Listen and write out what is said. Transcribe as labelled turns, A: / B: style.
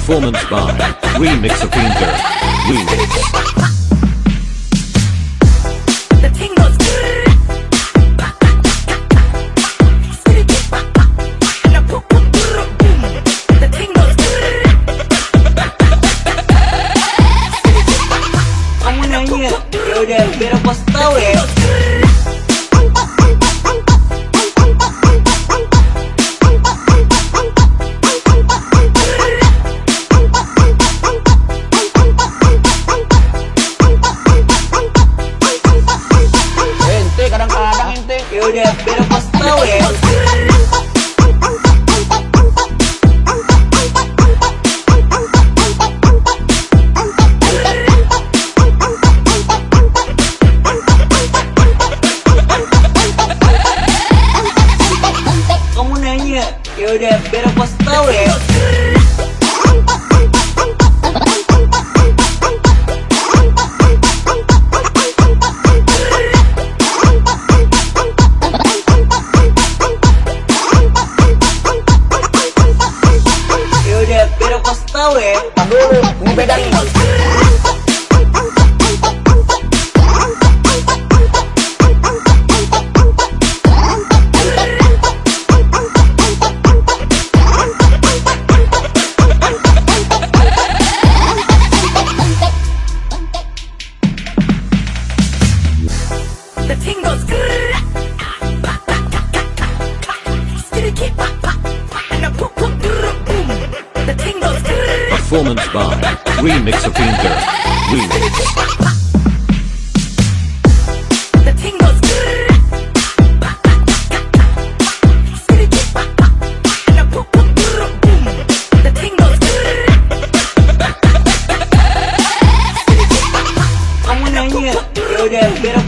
A: Performance by Remix of Finger. Remix.
B: The thing goes the thing goes
C: Kamu nanya, yaudah biar aku kasih tau ya. Ente kadang-kadang ente, yaudah biar aku kasih tau ya. Kamu nanya, yaudah biar aku kasih tau ya. Yaudah biar aku kasih tau ya. Aduh, ini beda nih.
B: the thing goes the thing goes
A: Performance by Remix of Finger. Remix.
B: the thing goes the thing goes
C: Kamu nanya, yaudah biar aku